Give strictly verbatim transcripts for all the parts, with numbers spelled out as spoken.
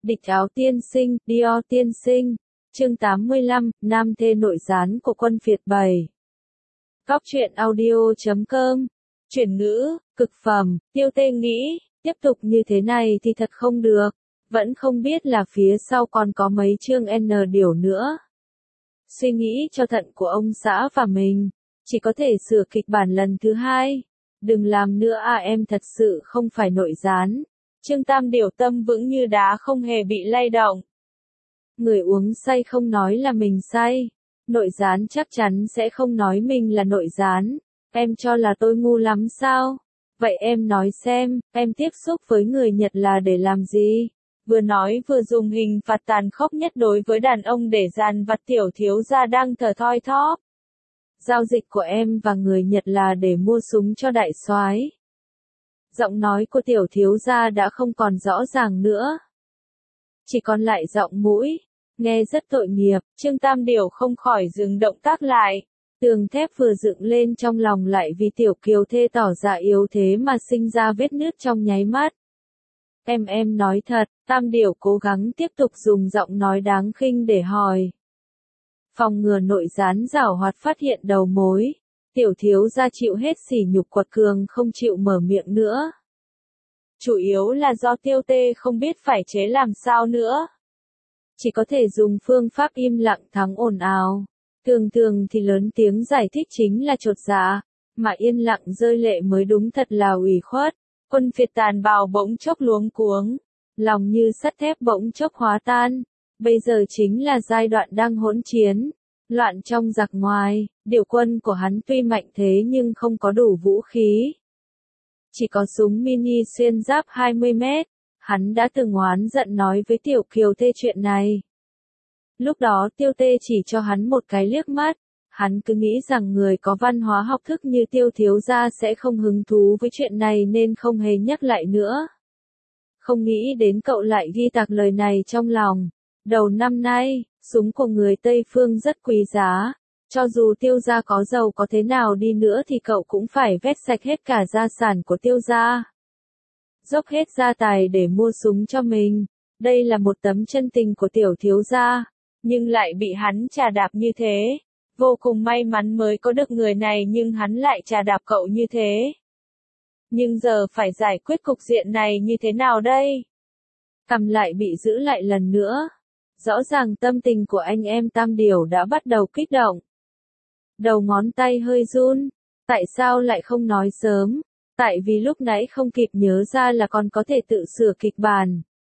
Địch áo tiên sinh, Dior tiên sinh. Chương tám mươi lăm, Nam thê nội gián của quân Việt bảy. Góc truyện audio chấm com. Chuyển ngữ, cực phẩm, Tiêu Tê nghĩ, tiếp tục như thế này thì thật không được, vẫn không biết là phía sau còn có mấy chương N điều nữa. Suy nghĩ cho thận của ông xã và mình, chỉ có thể sửa kịch bản lần thứ hai. Đừng làm nữa à, em thật sự không phải nội gián. Trương Tam Điểu tâm vững như đá, không hề bị lay động. Người uống say không nói là mình say. Nội gián chắc chắn sẽ không nói mình là nội gián. Em cho là tôi ngu lắm sao? Vậy em nói xem, em tiếp xúc với người Nhật là để làm gì? Vừa nói vừa dùng hình phạt tàn khốc nhất đối với đàn ông để dàn vặt tiểu thiếu gia đang thở thoi thóp. Giao dịch của em và người Nhật là để mua súng cho đại soái. Giọng nói của tiểu thiếu gia đã không còn rõ ràng nữa. Chỉ còn lại giọng mũi, nghe rất tội nghiệp. Trương Tam Điểu không khỏi dừng động tác lại. Tường thép vừa dựng lên trong lòng lại vì tiểu kiều thê tỏ ra yếu thế mà sinh ra vết nứt trong nháy mắt. Em em nói thật, Tam Điểu cố gắng tiếp tục dùng giọng nói đáng khinh để hỏi. Phòng ngừa nội gián giảo hoạt phát hiện đầu mối. Tiểu thiếu gia chịu hết sỉ nhục quật cường không chịu mở miệng nữa. Chủ yếu là do Tiêu Tê không biết phải chế làm sao nữa. Chỉ có thể dùng phương pháp im lặng thắng ồn ào. Thường thường thì lớn tiếng giải thích chính là chột dạ, mà yên lặng rơi lệ mới đúng, thật là ủy khuất. Quân Việt tàn bạo bỗng chốc luống cuống, lòng như sắt thép bỗng chốc hóa tan. Bây giờ chính là giai đoạn đang hỗn chiến, loạn trong giặc ngoài. Điều quân của hắn tuy mạnh thế nhưng không có đủ vũ khí. Chỉ có súng mini xuyên giáp hai mươi mét. Hắn đã từng oán giận nói với tiểu kiều thê chuyện này. Lúc đó Tiêu Tê chỉ cho hắn một cái liếc mắt. Hắn cứ nghĩ rằng người có văn hóa học thức như Tiêu thiếu gia sẽ không hứng thú với chuyện này nên không hề nhắc lại nữa. Không nghĩ đến cậu lại ghi tạc lời này trong lòng. Đầu năm nay, súng của người Tây Phương rất quý giá. Cho dù Tiêu gia có giàu có thế nào đi nữa thì cậu cũng phải vét sạch hết cả gia sản của Tiêu gia. Dốc hết gia tài để mua súng cho mình. Đây là một tấm chân tình của tiểu thiếu gia. Nhưng lại bị hắn trà đạp như thế. Vô cùng may mắn mới có được người này nhưng hắn lại trà đạp cậu như thế. Nhưng giờ phải giải quyết cục diện này như thế nào đây? Cầm lại bị giữ lại lần nữa. Rõ ràng tâm tình của anh em Tam Điểu đã bắt đầu kích động. Đầu ngón tay hơi run. Tại sao lại không nói sớm? Tại vì lúc nãy không kịp nhớ ra là còn có thể tự sửa kịch bản.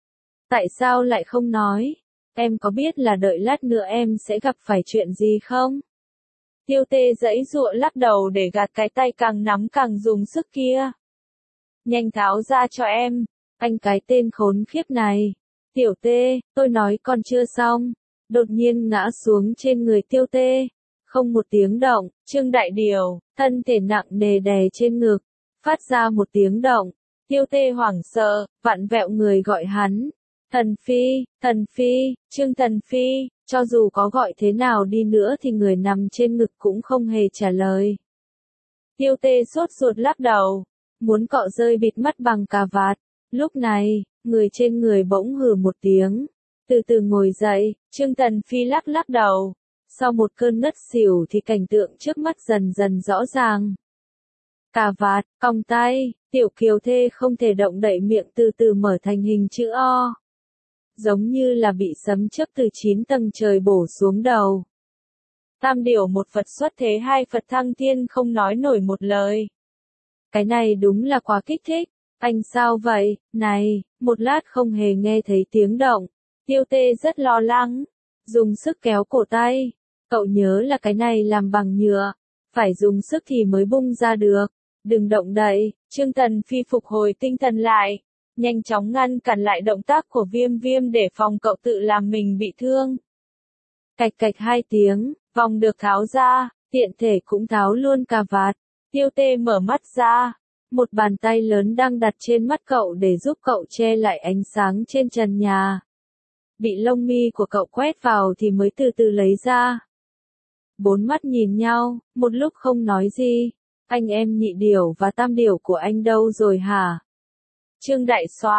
Tại sao lại không nói? Em có biết là đợi lát nữa em sẽ gặp phải chuyện gì không? Tiêu Tê giãy giụa lắc đầu để gạt cái tay càng nắm càng dùng sức kia. Nhanh tháo ra cho em, anh cái tên khốn khiếp này. Tiểu Tê, tôi nói còn chưa xong. Đột nhiên ngã xuống trên người Tiêu Tê. Không một tiếng động, Trương Đại Điểu, thân thể nặng nề đè trên ngực. Phát ra một tiếng động. Tiêu Tê hoảng sợ, vặn vẹo người gọi hắn. Thần Phi, Thần Phi, Trương Thần Phi. Cho dù có gọi thế nào đi nữa thì người nằm trên ngực cũng không hề trả lời. Tiêu Tê sốt ruột lắc đầu, muốn cọ rơi bịt mắt bằng cà vạt. Lúc này, người trên người bỗng hừ một tiếng, từ từ ngồi dậy. Trương Thần Phi lắc lắc đầu. Sau một cơn ngất xỉu thì cảnh tượng trước mắt dần dần rõ ràng. Cà vạt, còng tay, tiểu kiều thê không thể động đậy miệng từ từ mở thành hình chữ O. Giống như là bị sấm chớp từ chín tầng trời bổ xuống đầu. Tam Điểu một Phật xuất thế hai Phật thăng thiên không nói nổi một lời. Cái này đúng là quá kích thích. Anh sao vậy? Này, một lát không hề nghe thấy tiếng động. Tiêu Tê rất lo lắng. Dùng sức kéo cổ tay. Cậu nhớ là cái này làm bằng nhựa. Phải dùng sức thì mới bung ra được. Đừng động đậy. Trương Thần Phi phục hồi tinh thần lại. Nhanh chóng ngăn cản lại động tác của Viêm Viêm để phòng cậu tự làm mình bị thương. Cạch cạch hai tiếng, vòng được tháo ra, tiện thể cũng tháo luôn cà vạt. Tiêu Tê mở mắt ra. Một bàn tay lớn đang đặt trên mắt cậu để giúp cậu che lại ánh sáng trên trần nhà. Bị lông mi của cậu quét vào thì mới từ từ lấy ra. Bốn mắt nhìn nhau, một lúc không nói gì. Anh em Nhị Điểu và Tam Điểu của anh đâu rồi hả? Trương Đại Soái,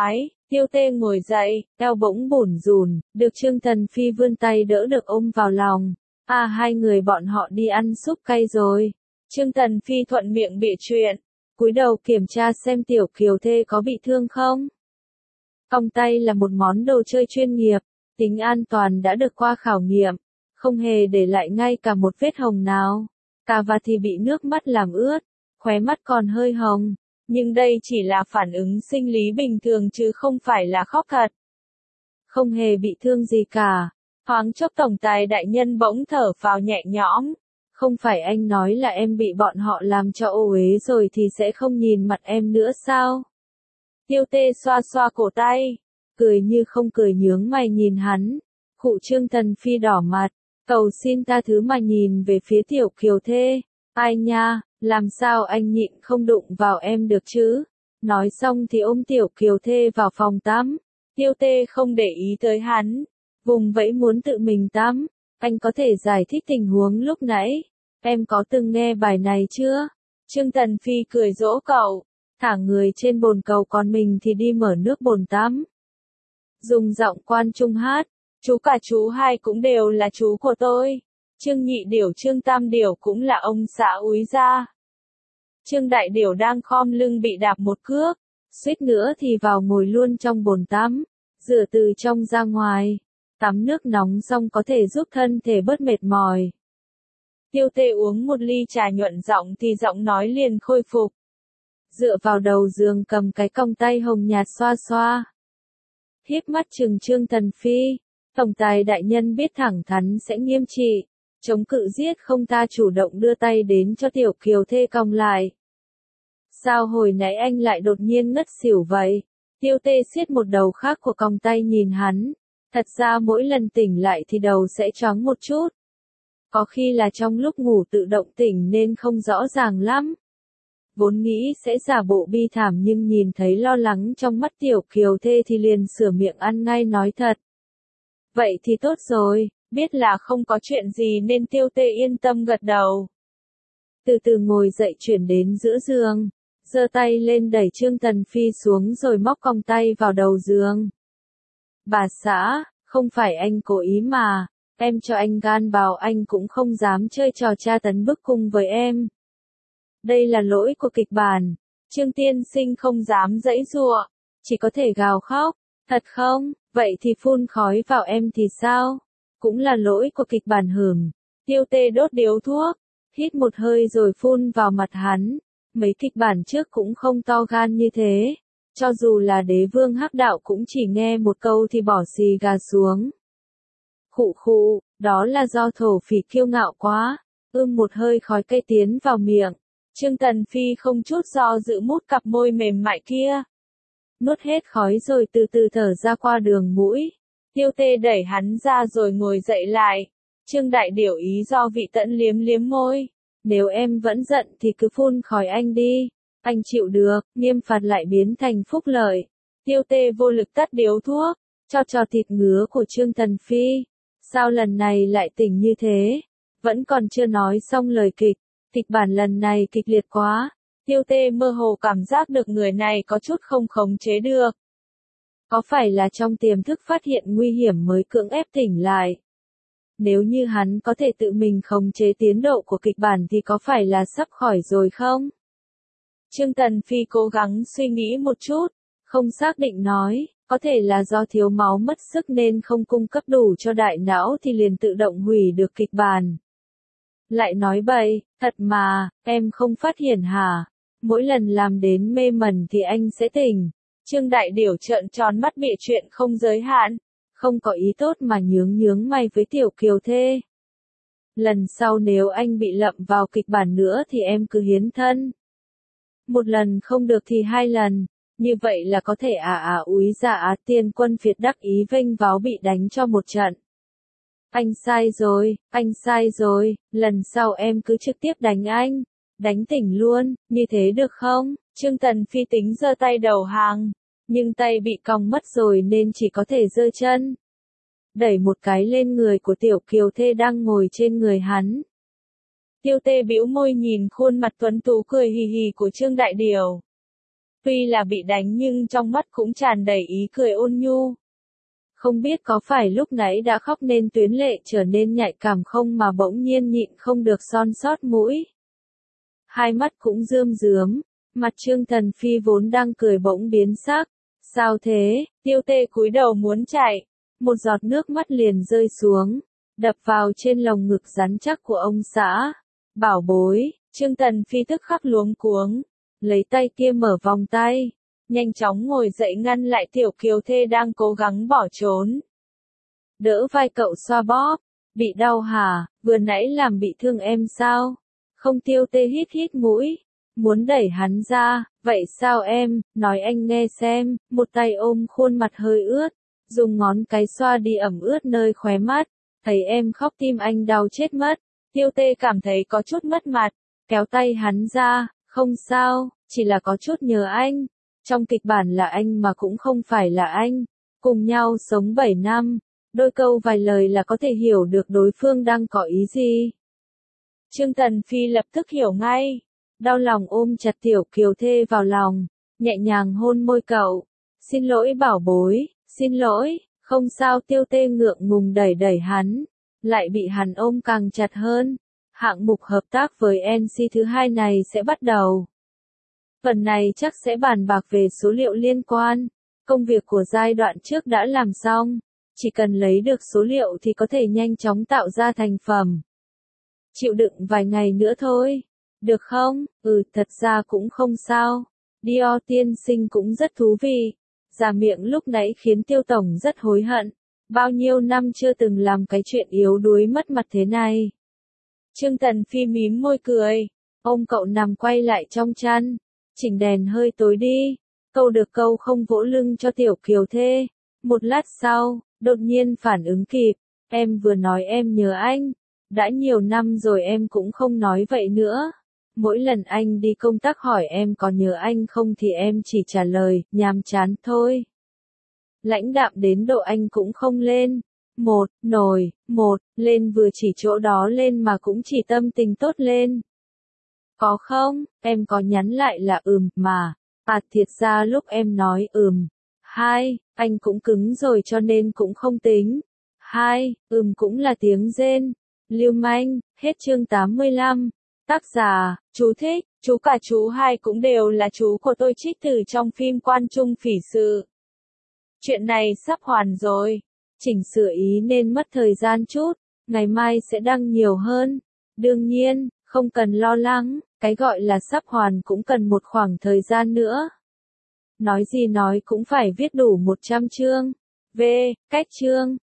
Tiêu Tê ngồi dậy, eo bỗng bủn rủn, được Trương Tần Phi vươn tay đỡ được ôm vào lòng. À, hai người bọn họ đi ăn súp cay rồi. Trương Tần Phi thuận miệng bịa chuyện, cúi đầu kiểm tra xem Tiểu Kiều Thê có bị thương không. Còng tay là một món đồ chơi chuyên nghiệp, tính an toàn đã được qua khảo nghiệm, không hề để lại ngay cả một vết hồng nào. Cà và thì bị nước mắt làm ướt, khóe mắt còn hơi hồng, nhưng đây chỉ là phản ứng sinh lý bình thường chứ không phải là khóc thật. Không hề bị thương gì cả. Thoáng chốc tổng tài đại nhân bỗng thở phào nhẹ nhõm. Không phải anh nói là em bị bọn họ làm cho ô uế rồi thì sẽ không nhìn mặt em nữa sao? Tiêu Tê xoa xoa cổ tay, cười như không cười nhướng mày nhìn hắn. Khụ Trương Tần Phi đỏ mặt, cầu xin tha thứ mà nhìn về phía Tiểu Kiều Thê. Ai nha, làm sao anh nhịn không đụng vào em được chứ? Nói xong thì ôm Tiểu Kiều Thê vào phòng tắm. Tiêu Tê không để ý tới hắn, vùng vẫy muốn tự mình tắm. Anh có thể giải thích tình huống lúc nãy. Em có từng nghe bài này chưa? Trương Tần Phi cười dỗ cậu, thả người trên bồn cầu còn mình thì đi mở nước bồn tắm. Dùng giọng quan trung hát, chú cả chú hai cũng đều là chú của tôi. Trương Nhị Điểu Trương Tam Điểu cũng là ông xã úi gia. Trương Đại Điểu đang khom lưng bị đạp một cước, suýt nữa thì vào ngồi luôn trong bồn tắm, rửa từ trong ra ngoài. Tắm nước nóng xong có thể giúp thân thể bớt mệt mỏi. Tiêu Tê uống một ly trà nhuận giọng thì giọng nói liền khôi phục. Dựa vào đầu giường cầm cái còng tay hồng nhạt xoa xoa. Híp mắt trừng Trương Tần Phi, tổng tài đại nhân biết thẳng thắn sẽ nghiêm trị, chống cự giết không ta chủ động đưa tay đến cho Tiểu Kiều Thê còng lại. Sao hồi nãy anh lại đột nhiên ngất xỉu vậy? Tiêu Tê siết một đầu khác của còng tay nhìn hắn. Thật ra mỗi lần tỉnh lại thì đầu sẽ choáng một chút. Có khi là trong lúc ngủ tự động tỉnh nên không rõ ràng lắm. Vốn nghĩ sẽ giả bộ bi thảm nhưng nhìn thấy lo lắng trong mắt Tiểu Kiều Thê thì liền sửa miệng ăn ngay nói thật. Vậy thì tốt rồi, biết là không có chuyện gì nên Tiêu Tê yên tâm gật đầu. Từ từ ngồi dậy chuyển đến giữa giường, giơ tay lên đẩy Trương Tần Phi xuống rồi móc còng tay vào đầu giường. Bà xã, không phải anh cố ý mà, em cho anh gan vào anh cũng không dám chơi trò tra tấn bức cung với em. Đây là lỗi của kịch bản, Trương tiên sinh không dám giãy giụa, chỉ có thể gào khóc, thật không, vậy thì phun khói vào em thì sao? Cũng là lỗi của kịch bản hửm. Tiêu Tê đốt điếu thuốc, hít một hơi rồi phun vào mặt hắn, mấy kịch bản trước cũng không to gan như thế. Cho dù là đế vương hắc đạo cũng chỉ nghe một câu thì bỏ xì gà xuống. Khụ khụ, đó là do thổ phỉ kiêu ngạo quá, ưm một hơi khói cây tiến vào miệng. Trương Tần Phi không chút do dự mút cặp môi mềm mại kia. Nuốt hết khói rồi từ từ thở ra qua đường mũi. Tiêu Tê đẩy hắn ra rồi ngồi dậy lại. Trương Đại Điểu ý do vị tẫn liếm liếm môi. Nếu em vẫn giận thì cứ phun khói anh đi. Anh chịu được, nghiêm phạt lại biến thành phúc lợi. Tiêu Tê vô lực tắt điếu thuốc, cho trò thịt ngứa của Trương Tần Phi. Sao lần này lại tỉnh như thế? Vẫn còn chưa nói xong lời kịch, kịch bản lần này kịch liệt quá. Tiêu Tê mơ hồ cảm giác được người này có chút không khống chế được. Có phải là trong tiềm thức phát hiện nguy hiểm mới cưỡng ép tỉnh lại? Nếu như hắn có thể tự mình khống chế tiến độ của kịch bản thì có phải là sắp khỏi rồi không? Trương Tần Phi cố gắng suy nghĩ một chút, không xác định nói, có thể là do thiếu máu mất sức nên không cung cấp đủ cho đại não thì liền tự động hủy được kịch bản. Lại nói bậy, thật mà, em không phát hiện hả? Mỗi lần làm đến mê mẩn thì anh sẽ tỉnh. Trương Đại Điểu trợn tròn mắt bịa chuyện không giới hạn, không có ý tốt mà nhướng nhướng mày với Tiểu Kiều Thê. Lần sau nếu anh bị lậm vào kịch bản nữa thì em cứ hiến thân. Một lần không được thì hai lần, như vậy là có thể à à úi dạ á tiên quân Việt đắc ý vênh váo bị đánh cho một trận. Anh sai rồi, anh sai rồi, lần sau em cứ trực tiếp đánh anh, đánh tỉnh luôn, như thế được không? Trương Tần Phi tính giơ tay đầu hàng, nhưng tay bị còng mất rồi nên chỉ có thể giơ chân. Đẩy một cái lên người của Tiểu Kiều Thê đang ngồi trên người hắn. Tiêu Tê bĩu môi nhìn khuôn mặt tuấn tú cười hì hì của Trương Đại Điểu. Tuy là bị đánh nhưng trong mắt cũng tràn đầy ý cười ôn nhu. Không biết có phải lúc nãy đã khóc nên tuyến lệ trở nên nhạy cảm không mà bỗng nhiên nhịn không được son sót mũi. Hai mắt cũng rơm rớm, mặt Trương Thần Phi vốn đang cười bỗng biến sắc. Sao thế? Tiêu Tê cúi đầu muốn chạy, một giọt nước mắt liền rơi xuống, đập vào trên lồng ngực rắn chắc của ông xã. Bảo bối, Trương Tần Phi tức khắc luống cuống, lấy tay kia mở vòng tay, nhanh chóng ngồi dậy ngăn lại Tiểu Kiều Thê đang cố gắng bỏ trốn. Đỡ vai cậu xoa bóp, bị đau hả, vừa nãy làm bị thương em sao? Không. Tiêu Tê hít hít mũi, muốn đẩy hắn ra, vậy sao em, nói anh nghe xem, một tay ôm khuôn mặt hơi ướt, dùng ngón cái xoa đi ẩm ướt nơi khóe mắt, thấy em khóc tim anh đau chết mất. Tiêu Tê cảm thấy có chút mất mặt, kéo tay hắn ra, không sao, chỉ là có chút nhớ anh, trong kịch bản là anh mà cũng không phải là anh, cùng nhau sống bảy năm, đôi câu vài lời là có thể hiểu được đối phương đang có ý gì. Trương Tần Phi lập tức hiểu ngay, đau lòng ôm chặt Tiểu Kiều Thê vào lòng, nhẹ nhàng hôn môi cậu. Xin lỗi bảo bối, xin lỗi, không sao. Tiêu Tê ngượng ngùng đẩy đẩy hắn, lại bị hắn ôm càng chặt hơn. Hạng mục hợp tác với en xê thứ hai này sẽ bắt đầu. Phần này chắc sẽ bàn bạc về số liệu liên quan, công việc của giai đoạn trước đã làm xong, chỉ cần lấy được số liệu thì có thể nhanh chóng tạo ra thành phẩm. Chịu đựng vài ngày nữa thôi, được không? Ừ, thật ra cũng không sao. Dior tiên sinh cũng rất thú vị. Giả miệng lúc nãy khiến Tiêu Tổng rất hối hận. Bao nhiêu năm chưa từng làm cái chuyện yếu đuối mất mặt thế này. Trương Tần Phi mím môi cười, ôm cậu nằm quay lại trong chăn, chỉnh đèn hơi tối đi, câu được câu không vỗ lưng cho Tiểu Kiều Thê. Một lát sau, đột nhiên phản ứng kịp, em vừa nói em nhớ anh, đã nhiều năm rồi em cũng không nói vậy nữa. Mỗi lần anh đi công tác hỏi em có nhớ anh không thì em chỉ trả lời, nhàm chán thôi. Lãnh đạm đến độ anh cũng không lên. Một, nổi, một, lên vừa chỉ chỗ đó lên mà cũng chỉ tâm tình tốt lên. Có không, em có nhắn lại là ừm, mà. À thiệt ra lúc em nói ừm. Hai, anh cũng cứng rồi cho nên cũng không tính. Hai, ừm cũng là tiếng rên. Lưu manh, hết chương tám mươi lăm. Tác giả, chú thích, chú cả chú hai cũng đều là chú của tôi trích từ trong phim Quan Trung Phỉ Sự. Chuyện này sắp hoàn rồi. Chỉnh sửa ý nên mất thời gian chút, ngày mai sẽ đăng nhiều hơn. Đương nhiên, không cần lo lắng, cái gọi là sắp hoàn cũng cần một khoảng thời gian nữa. Nói gì nói cũng phải viết đủ một trăm chương. V, cách chương.